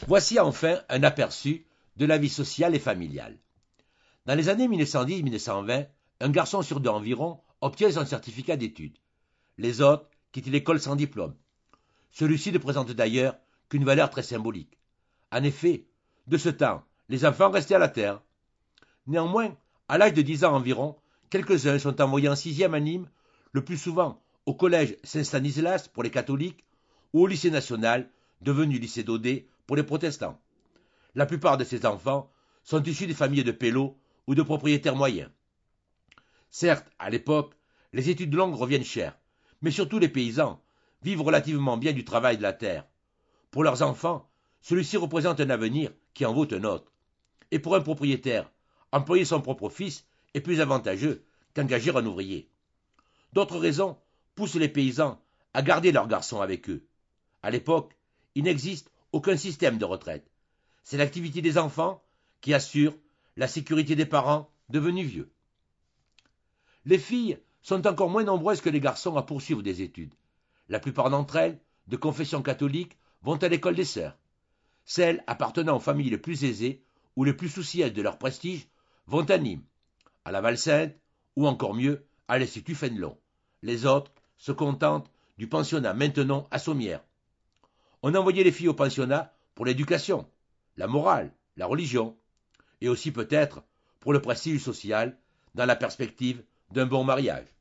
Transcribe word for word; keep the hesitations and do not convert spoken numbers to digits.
Voici enfin un aperçu de la vie sociale et familiale. Dans les années mille neuf cent dix à mille neuf cent vingt, un garçon sur deux environ obtient son certificat d'études. Les autres quittent l'école sans diplôme. Celui-ci ne présente d'ailleurs qu'une valeur très symbolique. En effet, de ce temps, les enfants restaient à la terre. Néanmoins, à l'âge de dix ans environ, quelques-uns sont envoyés en sixième à Nîmes, le plus souvent au collège Saint-Stanislas pour les catholiques ou au lycée national, devenu lycée Daudet pour les protestants. La plupart de ces enfants sont issus des familles de pélots ou de propriétaires moyens. Certes, à l'époque, les études longues reviennent chères, mais surtout les paysans vivent relativement bien du travail de la terre. Pour leurs enfants, celui-ci représente un avenir qui en vaut un autre. Et pour un propriétaire, employer son propre fils est plus avantageux qu'engager un ouvrier. D'autres raisons poussent les paysans à garder leurs garçons avec eux. À l'époque, il n'existe aucun système de retraite. C'est l'activité des enfants qui assure la sécurité des parents devenus vieux. Les filles sont encore moins nombreuses que les garçons à poursuivre des études. La plupart d'entre elles, de confession catholique, vont à l'école des sœurs. Celles appartenant aux familles les plus aisées ou les plus soucieuses de leur prestige vont à Nîmes, à la Val-Sainte ou encore mieux à l'Institut Fénelon. Les autres se contentent du pensionnat Maintenon à Sommières. On envoyait les filles au pensionnat pour l'éducation, la morale, la religion, et aussi peut-être pour le prestige social dans la perspective d'un bon mariage.